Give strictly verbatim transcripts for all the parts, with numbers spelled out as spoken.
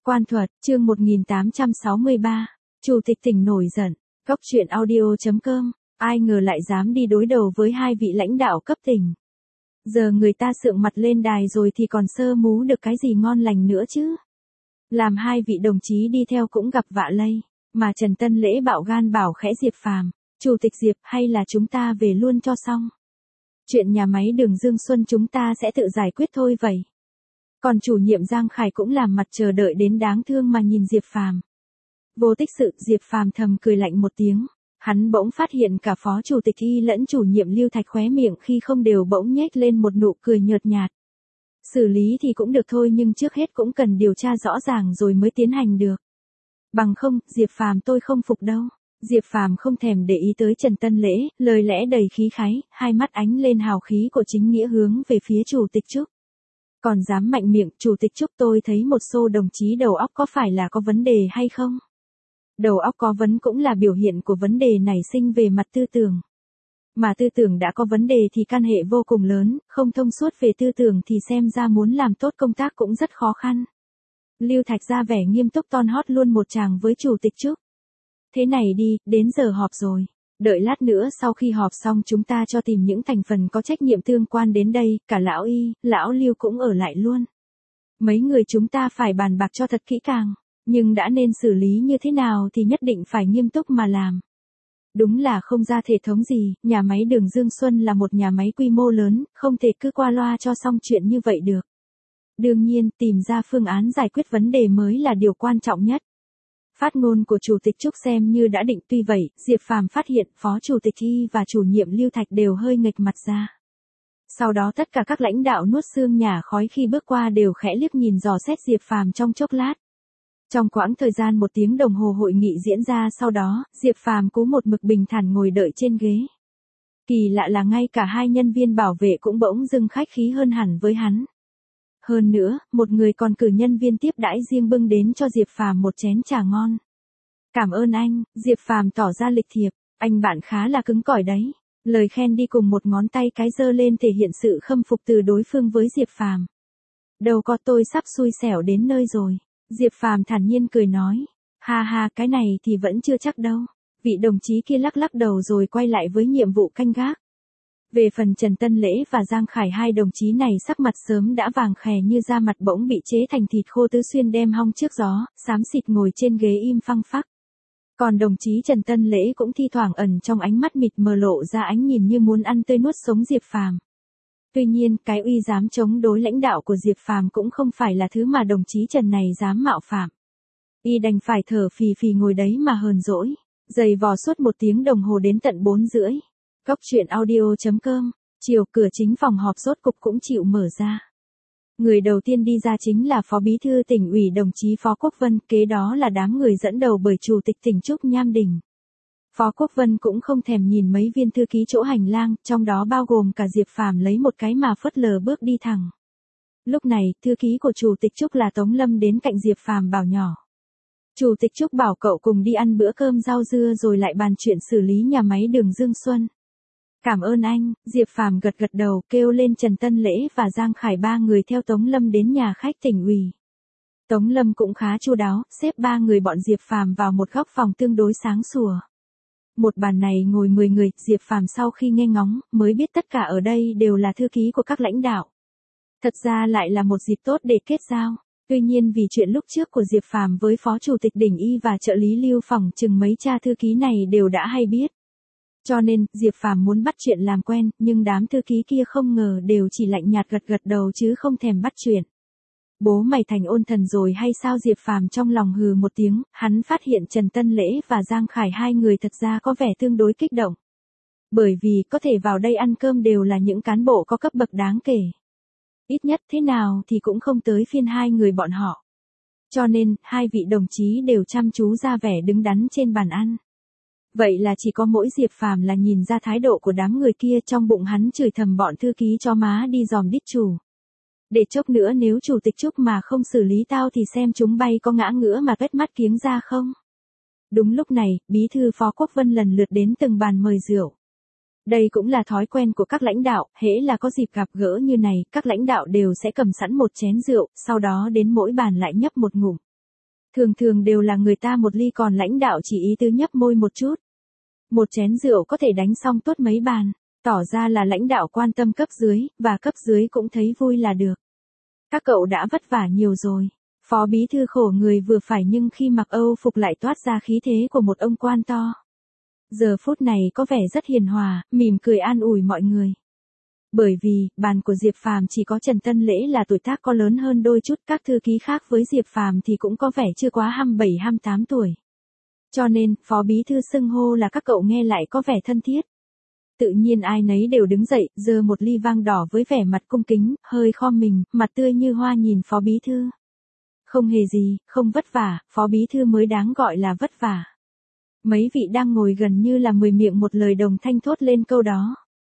Quan thuật, chương một nghìn tám trăm sáu mươi ba. Chủ tịch tỉnh nổi giận. Góc truyện audio chấm com. Ai ngờ lại dám đi đối đầu với hai vị lãnh đạo cấp tỉnh. Giờ người ta sượng mặt lên đài rồi thì còn sơ mú được cái gì ngon lành nữa chứ. Làm hai vị đồng chí đi theo cũng gặp vạ lây. Mà Trần Tân Lễ bạo gan bảo khẽ Diệp Phàm, Chủ tịch Diệp, hay là chúng ta về luôn cho xong. Chuyện nhà máy đường Dương Xuân chúng ta sẽ tự giải quyết thôi vậy. Còn chủ nhiệm Giang Khải cũng làm mặt chờ đợi đến đáng thương mà nhìn Diệp Phàm. Vô tích sự, Diệp Phàm thầm cười lạnh một tiếng. Hắn bỗng phát hiện cả phó chủ tịch Y lẫn chủ nhiệm Lưu Thạch khóe miệng khi không đều bỗng nhếch lên một nụ cười nhợt nhạt. Xử lý thì cũng được thôi nhưng trước hết cũng cần điều tra rõ ràng rồi mới tiến hành được. Bằng không, Diệp Phàm tôi không phục đâu. Diệp Phàm không thèm để ý tới Trần Tân Lễ, lời lẽ đầy khí khái, hai mắt ánh lên hào khí của chính nghĩa hướng về phía chủ tịch Trúc. Còn dám mạnh miệng, Chủ tịch Trúc, tôi thấy một số đồng chí đầu óc có phải là có vấn đề hay không? Đầu óc có vấn cũng là biểu hiện của vấn đề nảy sinh về mặt tư tưởng. Mà tư tưởng đã có vấn đề thì can hệ vô cùng lớn, không thông suốt về tư tưởng thì xem ra muốn làm tốt công tác cũng rất khó khăn. Lưu Thạch ra vẻ nghiêm túc ton hót luôn một tràng với Chủ tịch Trúc. Thế này đi, đến giờ họp rồi. Đợi lát nữa sau khi họp xong chúng ta cho tìm những thành phần có trách nhiệm tương quan đến đây, cả lão Y, lão Lưu cũng ở lại luôn. Mấy người chúng ta phải bàn bạc cho thật kỹ càng, nhưng đã nên xử lý như thế nào thì nhất định phải nghiêm túc mà làm. Đúng là không ra thể thống gì, nhà máy đường Dương Xuân là một nhà máy quy mô lớn, không thể cứ qua loa cho xong chuyện như vậy được. Đương nhiên, tìm ra phương án giải quyết vấn đề mới là điều quan trọng nhất. Phát ngôn của Chủ tịch Trúc xem như đã định, tuy vậy, Diệp Phàm phát hiện Phó Chủ tịch Y và chủ nhiệm Lưu Thạch đều hơi nghệch mặt ra. Sau đó tất cả các lãnh đạo nuốt sương nhả khói khi bước qua đều khẽ liếc nhìn dò xét Diệp Phàm trong chốc lát. Trong quãng thời gian một tiếng đồng hồ hội nghị diễn ra sau đó, Diệp Phàm cú một mực bình thản ngồi đợi trên ghế. Kỳ lạ là ngay cả hai nhân viên bảo vệ cũng bỗng dưng khách khí hơn hẳn với hắn. Hơn nữa, một người còn cử nhân viên tiếp đãi riêng bưng đến cho Diệp Phàm một chén trà ngon. Cảm ơn anh, Diệp Phàm tỏ ra lịch thiệp, anh bạn khá là cứng cỏi đấy. Lời khen đi cùng một ngón tay cái giơ lên thể hiện sự khâm phục từ đối phương với Diệp Phàm. Đâu có, tôi sắp xui xẻo đến nơi rồi. Diệp Phàm thản nhiên cười nói. Ha ha, cái này thì vẫn chưa chắc đâu. Vị đồng chí kia lắc lắc đầu rồi quay lại với nhiệm vụ canh gác. Về phần Trần Tân Lễ và Giang Khải, hai đồng chí này sắc mặt sớm đã vàng khè như da mặt bỗng bị chế thành thịt khô tứ xuyên đem hong trước gió, xám xịt ngồi trên ghế im phăng phắc. Còn đồng chí Trần Tân Lễ cũng thi thoảng ẩn trong ánh mắt mịt mờ lộ ra ánh nhìn như muốn ăn tươi nuốt sống Diệp Phàm. Tuy nhiên, cái uy dám chống đối lãnh đạo của Diệp Phàm cũng không phải là thứ mà đồng chí Trần này dám mạo phạm. Y đành phải thở phì phì ngồi đấy mà hờn dỗi, giày vò suốt một tiếng đồng hồ đến tận bốn rưỡi. Góc truyện audio chấm com. Chiều, cửa chính phòng họp rốt cục cũng chịu mở ra. Người đầu tiên đi ra chính là Phó Bí thư Tỉnh ủy đồng chí Phó Quốc Vân, kế đó là đám người dẫn đầu bởi Chủ tịch Tỉnh Trúc Nham Đình. Phó Quốc Vân cũng không thèm nhìn mấy viên thư ký chỗ hành lang, trong đó bao gồm cả Diệp Phàm lấy một cái mà phớt lờ bước đi thẳng. Lúc này, thư ký của Chủ tịch Trúc là Tống Lâm đến cạnh Diệp Phàm bảo nhỏ. Chủ tịch Trúc bảo cậu cùng đi ăn bữa cơm rau dưa rồi lại bàn chuyện xử lý nhà máy đường Dương Xuân. Cảm ơn anh, Diệp Phàm gật gật đầu kêu lên Trần Tân Lễ và Giang Khải ba người theo Tống Lâm đến nhà khách tỉnh ủy. Tống Lâm cũng khá chu đáo, xếp ba người bọn Diệp Phàm vào một góc phòng tương đối sáng sủa. Một bàn này ngồi mười người, Diệp Phàm sau khi nghe ngóng, mới biết tất cả ở đây đều là thư ký của các lãnh đạo. Thật ra lại là một dịp tốt để kết giao. Tuy nhiên vì chuyện lúc trước của Diệp Phàm với Phó Chủ tịch Đỉnh Y và trợ lý Lưu phỏng chừng mấy cha thư ký này đều đã hay biết. Cho nên, Diệp Phàm muốn bắt chuyện làm quen, nhưng đám thư ký kia không ngờ đều chỉ lạnh nhạt gật gật đầu chứ không thèm bắt chuyện. Bố mày thành ôn thần rồi hay sao? Diệp Phàm trong lòng hừ một tiếng, hắn phát hiện Trần Tân Lễ và Giang Khải hai người thật ra có vẻ tương đối kích động. Bởi vì có thể vào đây ăn cơm đều là những cán bộ có cấp bậc đáng kể. Ít nhất thế nào thì cũng không tới phiên hai người bọn họ. Cho nên, hai vị đồng chí đều chăm chú ra vẻ đứng đắn trên bàn ăn. Vậy là chỉ có mỗi Diệp Phàm là nhìn ra thái độ của đám người kia, trong bụng hắn chửi thầm bọn thư ký cho má đi dòm đít chủ. Để chốc nữa nếu Chủ tịch Trúc mà không xử lý tao thì xem chúng bay có ngã ngửa mà vết mắt kiếng ra không. Đúng lúc này, Bí thư Phó Quốc Vân lần lượt đến từng bàn mời rượu. Đây cũng là thói quen của các lãnh đạo, hễ là có dịp gặp gỡ như này, các lãnh đạo đều sẽ cầm sẵn một chén rượu, sau đó đến mỗi bàn lại nhấp một ngụm. Thường thường đều là người ta một ly còn lãnh đạo chỉ ý tứ nhấp môi một chút. Một chén rượu có thể đánh xong tốt mấy bàn, tỏ ra là lãnh đạo quan tâm cấp dưới, và cấp dưới cũng thấy vui là được. Các cậu đã vất vả nhiều rồi. Phó bí thư khổ người vừa phải nhưng khi mặc Âu phục lại toát ra khí thế của một ông quan to. Giờ phút này có vẻ rất hiền hòa, mỉm cười an ủi mọi người. Bởi vì, bàn của Diệp Phàm chỉ có Trần Tân Lễ là tuổi tác có lớn hơn đôi chút, các thư ký khác với Diệp Phàm thì cũng có vẻ chưa quá hai mươi bảy hai mươi tám tuổi. Cho nên, phó bí thư xưng hô là các cậu nghe lại có vẻ thân thiết. Tự nhiên ai nấy đều đứng dậy, giơ một ly vang đỏ với vẻ mặt cung kính, hơi khom mình, mặt tươi như hoa nhìn phó bí thư. Không hề gì, không vất vả, phó bí thư mới đáng gọi là vất vả. Mấy vị đang ngồi gần như là mười miệng một lời đồng thanh thốt lên câu đó.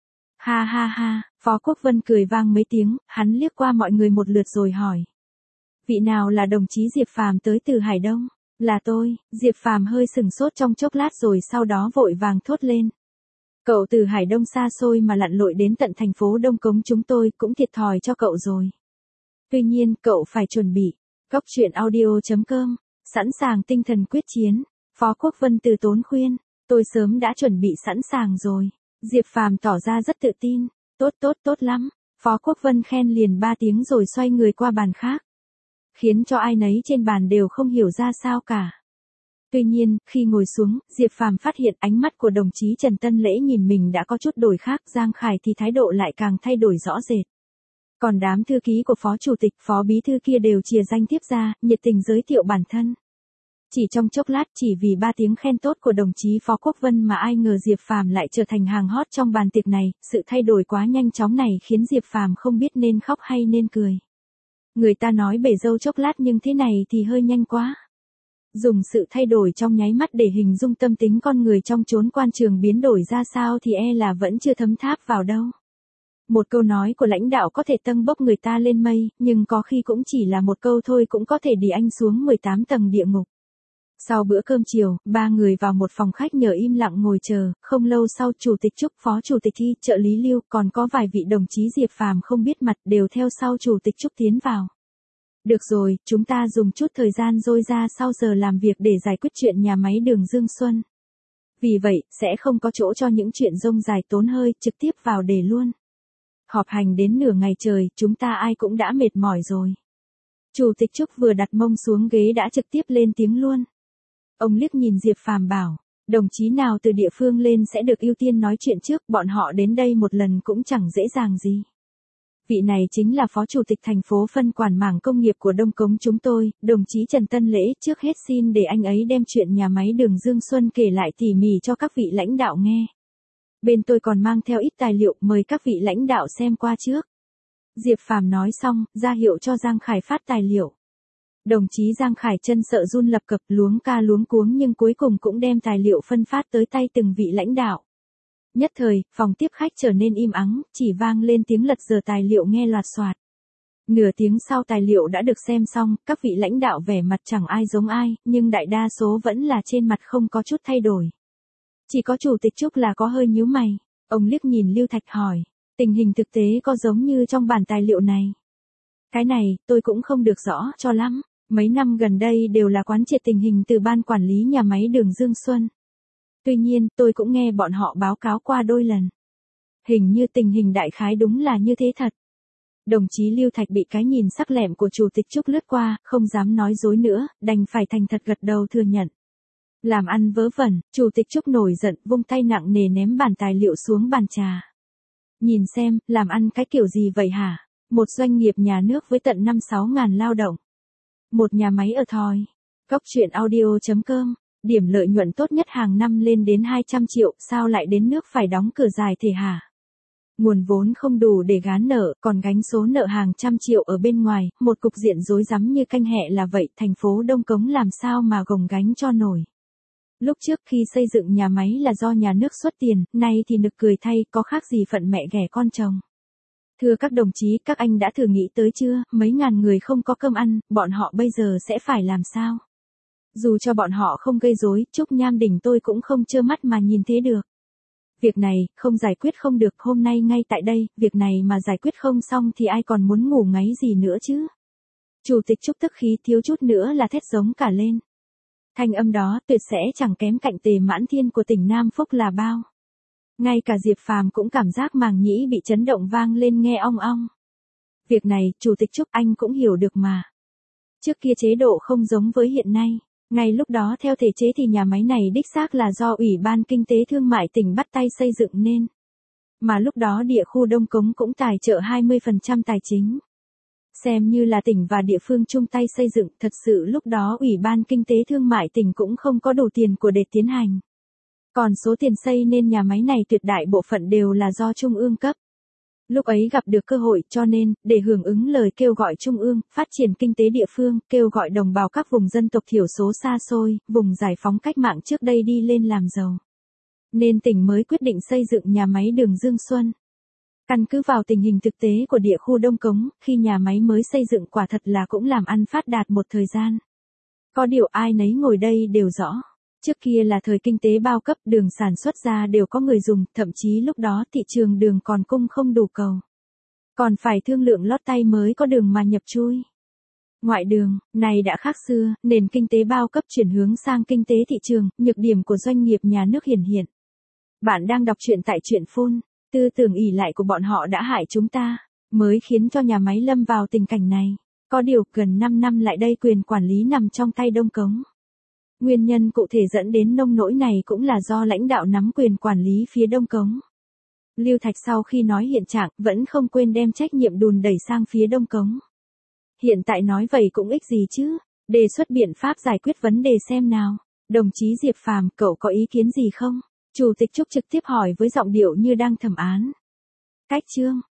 Ha ha ha, Phó Quốc Vân cười vang mấy tiếng, hắn liếc qua mọi người một lượt rồi hỏi. Vị nào là đồng chí Diệp Phàm tới từ Hải Đông? Là tôi. Diệp Phàm hơi sừng sốt trong chốc lát rồi sau đó vội vàng thốt lên. Cậu từ Hải Đông xa xôi mà lặn lội đến tận thành phố Đông Cống chúng tôi cũng thiệt thòi cho cậu rồi. Tuy nhiên, cậu phải chuẩn bị. Góc truyện audio chấm com, sẵn sàng tinh thần quyết chiến. Phó Quốc Vân từ tốn khuyên, tôi sớm đã chuẩn bị sẵn sàng rồi. Diệp Phàm tỏ ra rất tự tin, tốt tốt tốt lắm. Phó Quốc Vân khen liền ba tiếng rồi xoay người qua bàn khác. Khiến cho ai nấy trên bàn đều không hiểu ra sao cả. Tuy nhiên, khi ngồi xuống, Diệp Phàm phát hiện ánh mắt của đồng chí Trần Tân Lễ nhìn mình đã có chút đổi khác, Giang Khải thì thái độ lại càng thay đổi rõ rệt. Còn đám thư ký của phó chủ tịch, phó bí thư kia đều chìa danh tiếp ra, nhiệt tình giới thiệu bản thân. Chỉ trong chốc lát chỉ vì ba tiếng khen tốt của đồng chí Phó Quốc Vân mà ai ngờ Diệp Phàm lại trở thành hàng hot trong bàn tiệc này, sự thay đổi quá nhanh chóng này khiến Diệp Phàm không biết nên khóc hay nên cười. Người ta nói bể dâu chốc lát nhưng thế này thì hơi nhanh quá. Dùng sự thay đổi trong nháy mắt để hình dung tâm tính con người trong chốn quan trường biến đổi ra sao thì e là vẫn chưa thấm tháp vào đâu. Một câu nói của lãnh đạo có thể tâng bốc người ta lên mây, nhưng có khi cũng chỉ là một câu thôi cũng có thể đỉ anh xuống mười tám tầng địa ngục. Sau bữa cơm chiều, ba người vào một phòng khách nhờ im lặng ngồi chờ, không lâu sau Chủ tịch Trúc, Phó Chủ tịch Thi, trợ lý Lưu, còn có vài vị đồng chí Diệp Phàm không biết mặt đều theo sau Chủ tịch Trúc tiến vào. Được rồi, chúng ta dùng chút thời gian dôi ra sau giờ làm việc để giải quyết chuyện nhà máy đường Dương Xuân. Vì vậy, sẽ không có chỗ cho những chuyện rông dài tốn hơi, trực tiếp vào đề luôn. Họp hành đến nửa ngày trời, chúng ta ai cũng đã mệt mỏi rồi. Chủ tịch Trúc vừa đặt mông xuống ghế đã trực tiếp lên tiếng luôn. Ông liếc nhìn Diệp Phàm bảo, đồng chí nào từ địa phương lên sẽ được ưu tiên nói chuyện trước, bọn họ đến đây một lần cũng chẳng dễ dàng gì. Vị này chính là Phó Chủ tịch thành phố phân quản mảng công nghiệp của Đông Cống chúng tôi, đồng chí Trần Tân Lễ, trước hết xin để anh ấy đem chuyện nhà máy đường Dương Xuân kể lại tỉ mỉ cho các vị lãnh đạo nghe. Bên tôi còn mang theo ít tài liệu mời các vị lãnh đạo xem qua trước. Diệp Phàm nói xong, ra hiệu cho Giang Khải phát tài liệu. Đồng chí Giang Khải chân sợ run lập cập luống ca luống cuống nhưng cuối cùng cũng đem tài liệu phân phát tới tay từng vị lãnh đạo. Nhất thời, phòng tiếp khách trở nên im ắng, chỉ vang lên tiếng lật dở tài liệu nghe loạt soạt. Nửa tiếng sau tài liệu đã được xem xong, các vị lãnh đạo vẻ mặt chẳng ai giống ai, nhưng đại đa số vẫn là trên mặt không có chút thay đổi. Chỉ có Chủ tịch Trúc là có hơi nhíu mày. Ông liếc nhìn Lưu Thạch hỏi, tình hình thực tế có giống như trong bản tài liệu này? Cái này, tôi cũng không được rõ cho lắm. Mấy năm gần đây đều là quán triệt tình hình từ ban quản lý nhà máy đường Dương Xuân. Tuy nhiên, tôi cũng nghe bọn họ báo cáo qua đôi lần. Hình như tình hình đại khái đúng là như thế thật. Đồng chí Lưu Thạch bị cái nhìn sắc lẹm của Chủ tịch Trúc lướt qua, không dám nói dối nữa, đành phải thành thật gật đầu thừa nhận. Làm ăn vớ vẩn, Chủ tịch Trúc nổi giận, vung tay nặng nề ném bản tài liệu xuống bàn trà. Nhìn xem, làm ăn cái kiểu gì vậy hả? Một doanh nghiệp nhà nước với tận năm sáu ngàn lao động. Một nhà máy ở Thoi. Góc truyện audio chấm com, điểm lợi nhuận tốt nhất hàng năm lên đến hai trăm triệu, sao lại đến nước phải đóng cửa dài thể hả? Nguồn vốn không đủ để gán nợ, còn gánh số nợ hàng trăm triệu ở bên ngoài, một cục diện rối rắm như canh hẹ là vậy, thành phố Đông Cống làm sao mà gồng gánh cho nổi. Lúc trước khi xây dựng nhà máy là do nhà nước xuất tiền, nay thì nực cười thay, có khác gì phận mẹ ghẻ con chồng. Thưa các đồng chí, các anh đã thử nghĩ tới chưa, mấy ngàn người không có cơm ăn, bọn họ bây giờ sẽ phải làm sao? Dù cho bọn họ không gây rối, Trúc Nham Đình tôi cũng không trơ mắt mà nhìn thế được. Việc này, không giải quyết không được, hôm nay ngay tại đây, việc này mà giải quyết không xong thì ai còn muốn ngủ ngáy gì nữa chứ? Chủ tịch Trúc tức khí thiếu chút nữa là thét giống cả lên. Thanh âm đó tuyệt sẽ chẳng kém cạnh Tề Mãn Thiên của tỉnh Nam Phúc là bao. Ngay cả Diệp Phàm cũng cảm giác màng nhĩ bị chấn động vang lên nghe ong ong. Việc này, Chủ tịch Trúc anh cũng hiểu được mà. Trước kia chế độ không giống với hiện nay. Ngay lúc đó theo thể chế thì nhà máy này đích xác là do Ủy ban Kinh tế Thương mại tỉnh bắt tay xây dựng nên. Mà lúc đó địa khu Đông Cống cũng tài trợ hai mươi phần trăm tài chính. Xem như là tỉnh và địa phương chung tay xây dựng, thật sự lúc đó Ủy ban Kinh tế Thương mại tỉnh cũng không có đủ tiền của để tiến hành. Còn số tiền xây nên nhà máy này tuyệt đại bộ phận đều là do Trung ương cấp. Lúc ấy gặp được cơ hội cho nên, để hưởng ứng lời kêu gọi Trung ương, phát triển kinh tế địa phương, kêu gọi đồng bào các vùng dân tộc thiểu số xa xôi, vùng giải phóng cách mạng trước đây đi lên làm giàu. Nên tỉnh mới quyết định xây dựng nhà máy đường Dương Xuân. Căn cứ vào tình hình thực tế của địa khu Đông Cống, khi nhà máy mới xây dựng quả thật là cũng làm ăn phát đạt một thời gian. Có điều ai nấy ngồi đây đều rõ. Trước kia là thời kinh tế bao cấp, đường sản xuất ra đều có người dùng, thậm chí lúc đó thị trường đường còn cung không đủ cầu. Còn phải thương lượng lót tay mới có đường mà nhập chui. Ngoại đường, này đã khác xưa, nền kinh tế bao cấp chuyển hướng sang kinh tế thị trường, nhược điểm của doanh nghiệp nhà nước hiển hiện. Bạn đang đọc truyện tại truyện phun, tư tưởng ỷ lại của bọn họ đã hại chúng ta, mới khiến cho nhà máy lâm vào tình cảnh này. Có điều, gần năm năm lại đây quyền quản lý nằm trong tay Đông Cống. Nguyên nhân cụ thể dẫn đến nông nỗi này cũng là do lãnh đạo nắm quyền quản lý phía Đông Cống. Lưu Thạch sau khi nói hiện trạng, vẫn không quên đem trách nhiệm đùn đẩy sang phía Đông Cống. Hiện tại nói vậy cũng ích gì chứ, đề xuất biện pháp giải quyết vấn đề xem nào. Đồng chí Diệp Phàm, cậu có ý kiến gì không? Chủ tịch Trúc trực tiếp hỏi với giọng điệu như đang thẩm án. Cách chương